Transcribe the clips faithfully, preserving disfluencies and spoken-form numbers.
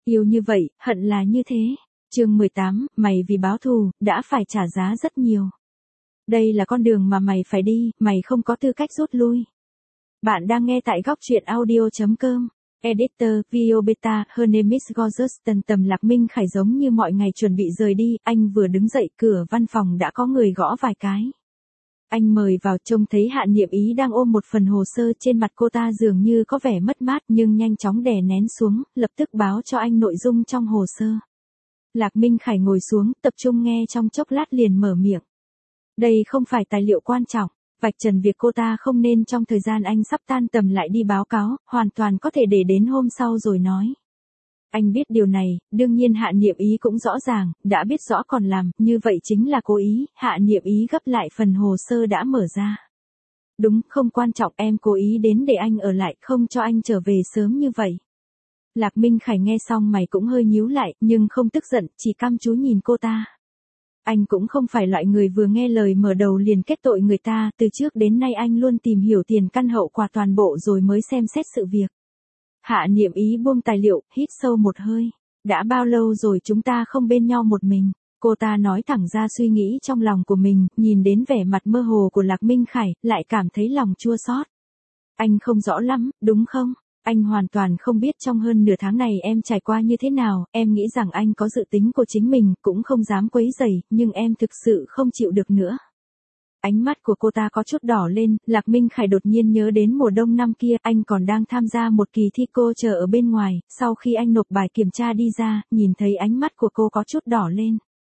Yêu như vậy, hận là như thế. Chương mười tám, mày vì báo thù, đã phải trả giá rất nhiều. Đây là con đường mà mày phải đi, mày không có tư cách rút lui. Bạn đang nghe tại góc truyện audio chấm com. Editor, Video Beta, Her name is Gorgeous. Tần Tầm Lạc Minh Khải giống như mọi ngày chuẩn bị rời đi, anh vừa đứng dậy cửa văn phòng đã có người gõ vài cái. Anh mời vào, trông thấy Hạ Niệm Ý đang ôm một phần hồ sơ, trên mặt cô ta dường như có vẻ mất mát nhưng nhanh chóng đè nén xuống, lập tức báo cho anh nội dung trong hồ sơ. Lạc Minh Khải ngồi xuống, tập trung nghe trong chốc lát liền mở miệng. Đây không phải tài liệu quan trọng, vạch trần việc cô ta không nên trong thời gian anh sắp tan tầm lại đi báo cáo, hoàn toàn có thể để đến hôm sau rồi nói. Anh biết điều này, đương nhiên Hạ Niệm Ý cũng rõ ràng, đã biết rõ còn làm, như vậy chính là cố ý. Hạ Niệm Ý gấp lại phần hồ sơ đã mở ra. Đúng, không quan trọng, em cố ý đến để anh ở lại, không cho anh trở về sớm như vậy. Lạc Minh Khải nghe xong mày cũng hơi nhíu lại, nhưng không tức giận, chỉ căm chú nhìn cô ta. Anh cũng không phải loại người vừa nghe lời mở đầu liền kết tội người ta, từ trước đến nay anh luôn tìm hiểu tiền căn hậu quả toàn bộ rồi mới xem xét sự việc. Hạ Niệm Ý buông tài liệu, hít sâu một hơi. Đã bao lâu rồi chúng ta không bên nhau một mình? Cô ta nói thẳng ra suy nghĩ trong lòng của mình, nhìn đến vẻ mặt mơ hồ của Lạc Minh Khải, lại cảm thấy lòng chua xót. Anh không rõ lắm, đúng không? Anh hoàn toàn không biết trong hơn nửa tháng này em trải qua như thế nào, em nghĩ rằng anh có dự tính của chính mình, cũng không dám quấy rầy, nhưng em thực sự không chịu được nữa. Ánh mắt của cô ta có chút đỏ lên, Lạc Minh Khải đột nhiên nhớ đến mùa đông năm kia, anh còn đang tham gia một kỳ thi cô chờ ở bên ngoài, sau khi anh nộp bài kiểm tra đi ra, nhìn thấy ánh mắt của cô có chút đỏ lên.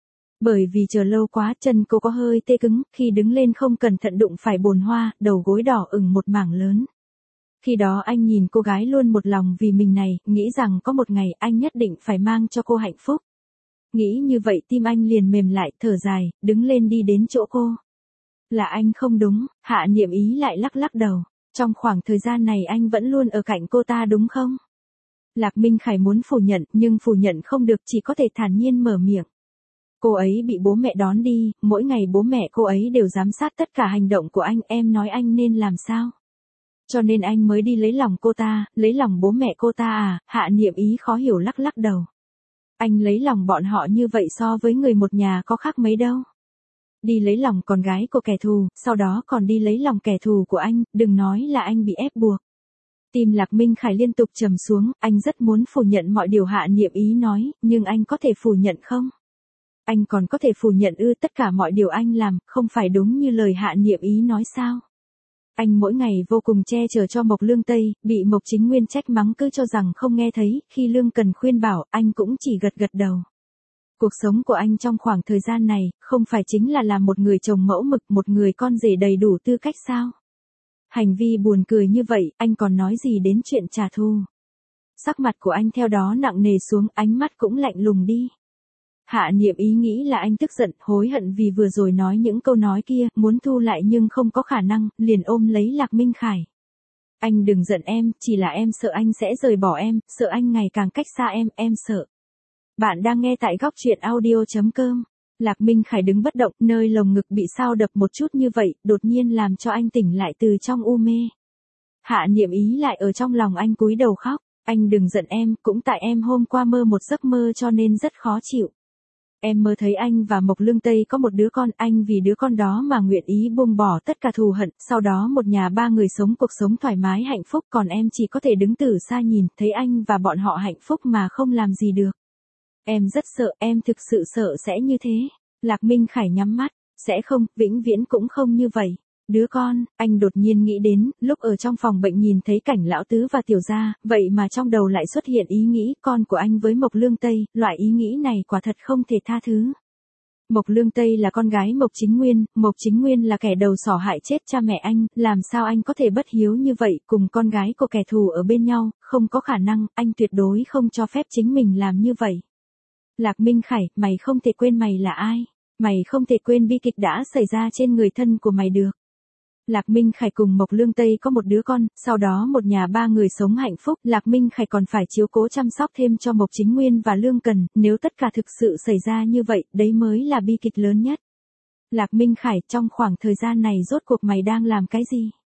Bởi vì chờ lâu quá, chân cô có hơi tê cứng, khi đứng lên không cẩn thận đụng phải bồn hoa, đầu gối đỏ ửng một mảng lớn. Khi đó anh nhìn cô gái luôn một lòng vì mình này, nghĩ rằng có một ngày anh nhất định phải mang cho cô hạnh phúc. Nghĩ như vậy tim anh liền mềm lại, thở dài, đứng lên đi đến chỗ cô. Là anh không đúng, Hạ Niệm Ý lại lắc lắc đầu. Trong khoảng thời gian này anh vẫn luôn ở cạnh cô ta đúng không? Lạc Minh Khải muốn phủ nhận, nhưng phủ nhận không được, chỉ có thể thản nhiên mở miệng. Cô ấy bị bố mẹ đón đi, mỗi ngày bố mẹ cô ấy đều giám sát tất cả hành động của anh, em nói anh nên làm sao? Cho nên anh mới đi lấy lòng cô ta, lấy lòng bố mẹ cô ta à? Hạ Niệm Ý khó hiểu lắc lắc đầu. Anh lấy lòng bọn họ như vậy so với người một nhà có khác mấy đâu. Đi lấy lòng con gái của kẻ thù, sau đó còn đi lấy lòng kẻ thù của anh, đừng nói là anh bị ép buộc. Tim Lạc Minh Khải liên tục trầm xuống, anh rất muốn phủ nhận mọi điều Hạ Niệm Ý nói, nhưng anh có thể phủ nhận không? Anh còn có thể phủ nhận ư? Tất cả mọi điều anh làm, không phải đúng như lời Hạ Niệm Ý nói sao? Anh mỗi ngày vô cùng che chở cho Mộc Lương Tây, bị Mộc Chính Nguyên trách mắng cứ cho rằng không nghe thấy, khi Lương Cần khuyên bảo, anh cũng chỉ gật gật đầu. Cuộc sống của anh trong khoảng thời gian này, không phải chính là làm một người chồng mẫu mực, một người con rể đầy đủ tư cách sao? Hành vi buồn cười như vậy, anh còn nói gì đến chuyện trả thù? Sắc mặt của anh theo đó nặng nề xuống, ánh mắt cũng lạnh lùng đi. Hạ Niệm Ý nghĩ là anh tức giận, hối hận vì vừa rồi nói những câu nói kia, muốn thu lại nhưng không có khả năng, liền ôm lấy Lạc Minh Khải. Anh đừng giận em, chỉ là em sợ anh sẽ rời bỏ em, sợ anh ngày càng cách xa em, em sợ. Bạn đang nghe tại góc truyện audio chấm com. Lạc Minh Khải đứng bất động, nơi lồng ngực bị sao đập một chút như vậy, đột nhiên làm cho anh tỉnh lại từ trong u mê. Hạ Niệm Ý lại ở trong lòng anh cúi đầu khóc, anh đừng giận em, cũng tại em hôm qua mơ một giấc mơ cho nên rất khó chịu. Em mơ thấy anh và Mộc Lương Tây có một đứa con, anh vì đứa con đó mà nguyện ý buông bỏ tất cả thù hận, sau đó một nhà ba người sống cuộc sống thoải mái hạnh phúc, còn em chỉ có thể đứng từ xa nhìn, thấy anh và bọn họ hạnh phúc mà không làm gì được. Em rất sợ, em thực sự sợ sẽ như thế. Lạc Minh Khải nhắm mắt, sẽ không, vĩnh viễn cũng không như vậy. Đứa con, anh đột nhiên nghĩ đến, lúc ở trong phòng bệnh nhìn thấy cảnh lão tứ và tiểu gia, vậy mà trong đầu lại xuất hiện ý nghĩ con của anh với Mộc Lương Tây, loại ý nghĩ này quả thật không thể tha thứ. Mộc Lương Tây là con gái Mộc Chính Nguyên, Mộc Chính Nguyên là kẻ đầu sỏ hại chết cha mẹ anh, làm sao anh có thể bất hiếu như vậy, cùng con gái của kẻ thù ở bên nhau, không có khả năng, anh tuyệt đối không cho phép chính mình làm như vậy. Lạc Minh Khải, mày không thể quên mày là ai, mày không thể quên bi kịch đã xảy ra trên người thân của mày được. Lạc Minh Khải cùng Mộc Lương Tây có một đứa con, sau đó một nhà ba người sống hạnh phúc, Lạc Minh Khải còn phải chiếu cố chăm sóc thêm cho Mộc Chính Nguyên và Lương Cần, nếu tất cả thực sự xảy ra như vậy, đấy mới là bi kịch lớn nhất. Lạc Minh Khải, trong khoảng thời gian này rốt cuộc mày đang làm cái gì?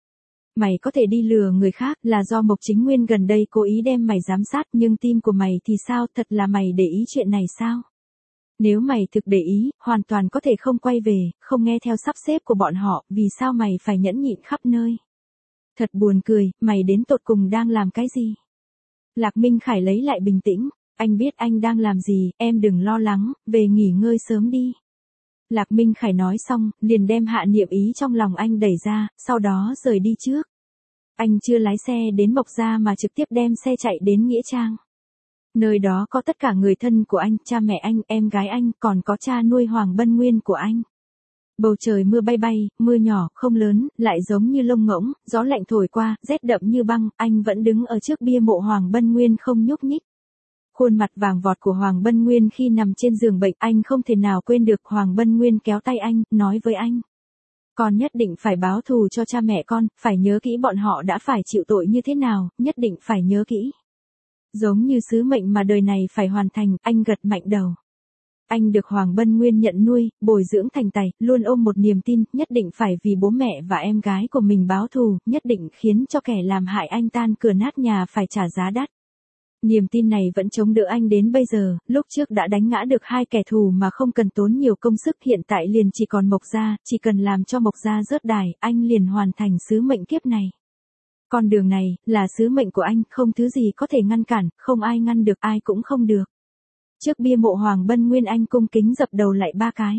Mày có thể đi lừa người khác là do Mộc Chính Nguyên gần đây cố ý đem mày giám sát, nhưng tim của mày thì sao, thật là mày để ý chuyện này sao? Nếu mày thực để ý, hoàn toàn có thể không quay về, không nghe theo sắp xếp của bọn họ, vì sao mày phải nhẫn nhịn khắp nơi? Thật buồn cười, mày đến tột cùng đang làm cái gì? Lạc Minh Khải lấy lại bình tĩnh, anh biết anh đang làm gì, em đừng lo lắng, về nghỉ ngơi sớm đi. Lạc Minh Khải nói xong, liền đem Hạ Niệm Ý trong lòng anh đẩy ra, sau đó rời đi trước. Anh chưa lái xe đến Mộc Gia mà trực tiếp đem xe chạy đến Nghĩa Trang. Nơi đó có tất cả người thân của anh, cha mẹ anh, em gái anh, còn có cha nuôi Hoàng Bân Nguyên của anh. Bầu trời mưa bay bay, mưa nhỏ, không lớn, lại giống như lông ngỗng, gió lạnh thổi qua, rét đậm như băng, anh vẫn đứng ở trước bia mộ Hoàng Bân Nguyên không nhúc nhích. Khuôn mặt vàng vọt của Hoàng Bân Nguyên khi nằm trên giường bệnh, anh không thể nào quên được. Hoàng Bân Nguyên kéo tay anh, nói với anh. Con nhất định phải báo thù cho cha mẹ con, phải nhớ kỹ bọn họ đã phải chịu tội như thế nào, nhất định phải nhớ kỹ. Giống như sứ mệnh mà đời này phải hoàn thành, anh gật mạnh đầu. Anh được Hoàng Bân Nguyên nhận nuôi, bồi dưỡng thành tài, luôn ôm một niềm tin, nhất định phải vì bố mẹ và em gái của mình báo thù, nhất định khiến cho kẻ làm hại anh tan cửa nát nhà phải trả giá đắt. Niềm tin này vẫn chống đỡ anh đến bây giờ, lúc trước đã đánh ngã được hai kẻ thù mà không cần tốn nhiều công sức, hiện tại liền chỉ còn Mộc Gia, chỉ cần làm cho Mộc Gia rớt đài, anh liền hoàn thành sứ mệnh kiếp này. Con đường này, là sứ mệnh của anh, không thứ gì có thể ngăn cản, không ai ngăn được, ai cũng không được. Trước bia mộ Hoàng Bân Nguyên anh cung kính dập đầu lại ba cái.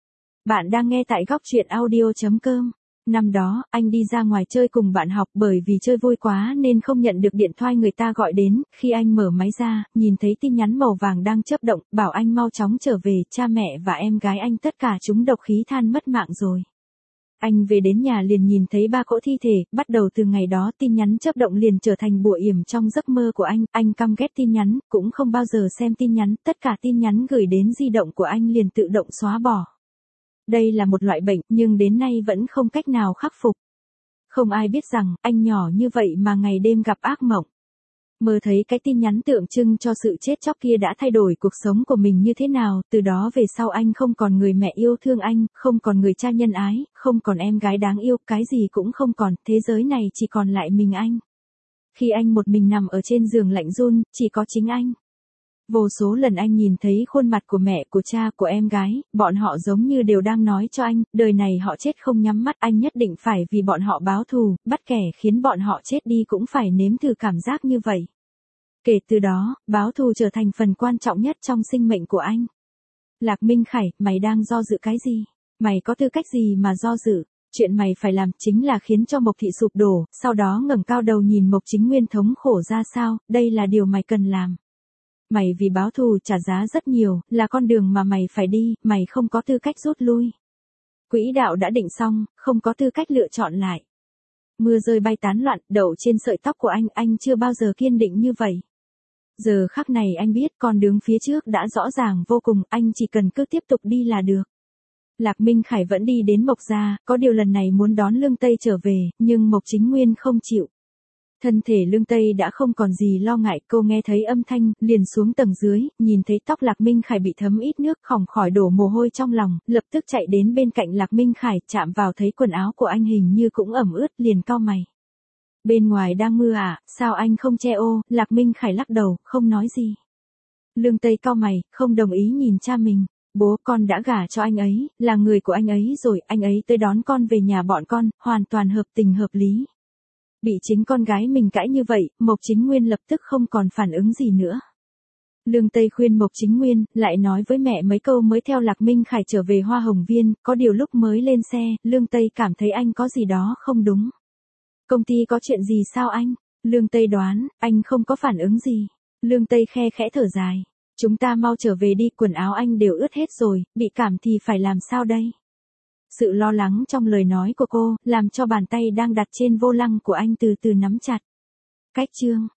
Bạn đang nghe tại góc truyện audio chấm com. Năm đó, anh đi ra ngoài chơi cùng bạn học, bởi vì chơi vui quá nên không nhận được điện thoại người ta gọi đến, khi anh mở máy ra, nhìn thấy tin nhắn màu vàng đang chớp động, bảo anh mau chóng trở về, cha mẹ và em gái anh tất cả chúng độc khí than mất mạng rồi. Anh về đến nhà liền nhìn thấy ba cỗ thi thể, bắt đầu từ ngày đó tin nhắn chớp động liền trở thành bùa yểm trong giấc mơ của anh, anh căm ghét tin nhắn, cũng không bao giờ xem tin nhắn, tất cả tin nhắn gửi đến di động của anh liền tự động xóa bỏ. Đây là một loại bệnh, nhưng đến nay vẫn không cách nào khắc phục. Không ai biết rằng, anh nhỏ như vậy mà ngày đêm gặp ác mộng. Mơ thấy cái tin nhắn tượng trưng cho sự chết chóc kia đã thay đổi cuộc sống của mình như thế nào, từ đó về sau anh không còn người mẹ yêu thương anh, không còn người cha nhân ái, không còn em gái đáng yêu, cái gì cũng không còn, thế giới này chỉ còn lại mình anh. Khi anh một mình nằm ở trên giường lạnh run, chỉ có chính anh. Vô số lần anh nhìn thấy khuôn mặt của mẹ, của cha, của em gái, bọn họ giống như đều đang nói cho anh, đời này họ chết không nhắm mắt, anh nhất định phải vì bọn họ báo thù, bắt kẻ khiến bọn họ chết đi cũng phải nếm thử cảm giác như vậy. Kể từ đó, báo thù trở thành phần quan trọng nhất trong sinh mệnh của anh. Lạc Minh Khải, mày đang do dự cái gì? Mày có tư cách gì mà do dự? Chuyện mày phải làm chính là khiến cho Mộc Thị sụp đổ, sau đó ngẩng cao đầu nhìn Mộc Chính Nguyên thống khổ ra sao, đây là điều mày cần làm. Mày vì báo thù trả giá rất nhiều, là con đường mà mày phải đi, mày không có tư cách rút lui. Quỹ đạo đã định xong, không có tư cách lựa chọn lại. Mưa rơi bay tán loạn, đậu trên sợi tóc của anh, anh chưa bao giờ kiên định như vậy. Giờ khắc này anh biết con đường phía trước đã rõ ràng vô cùng, anh chỉ cần cứ tiếp tục đi là được. Lạc Minh Khải vẫn đi đến Mộc Gia, có điều lần này muốn đón Lương Tây trở về, nhưng Mộc Chính Nguyên không chịu. Thân thể Lương Tây đã không còn gì lo ngại, cô nghe thấy âm thanh, liền xuống tầng dưới, nhìn thấy tóc Lạc Minh Khải bị thấm ít nước, khỏng khỏi đổ mồ hôi trong lòng, lập tức chạy đến bên cạnh Lạc Minh Khải, chạm vào thấy quần áo của anh hình như cũng ẩm ướt, liền cau mày. Bên ngoài đang mưa à, sao anh không che ô? Lạc Minh Khải lắc đầu, không nói gì. Lương Tây cau mày, không đồng ý nhìn cha mình. Bố con đã gả cho anh ấy, là người của anh ấy rồi, anh ấy tới đón con về nhà bọn con, hoàn toàn hợp tình hợp lý. Bị chính con gái mình cãi như vậy, Mộc Chính Nguyên lập tức không còn phản ứng gì nữa. Lương Tây khuyên Mộc Chính Nguyên, lại nói với mẹ mấy câu mới theo Lạc Minh Khải trở về Hoa Hồng Viên, có điều lúc mới lên xe, Lương Tây cảm thấy anh có gì đó không đúng. Công ty có chuyện gì sao anh? Lương Tây đoán, anh không có phản ứng gì. Lương Tây khe khẽ thở dài. Chúng ta mau trở về đi, quần áo anh đều ướt hết rồi, bị cảm thì phải làm sao đây? Sự lo lắng trong lời nói của cô, làm cho bàn tay đang đặt trên vô lăng của anh từ từ nắm chặt. Cách chương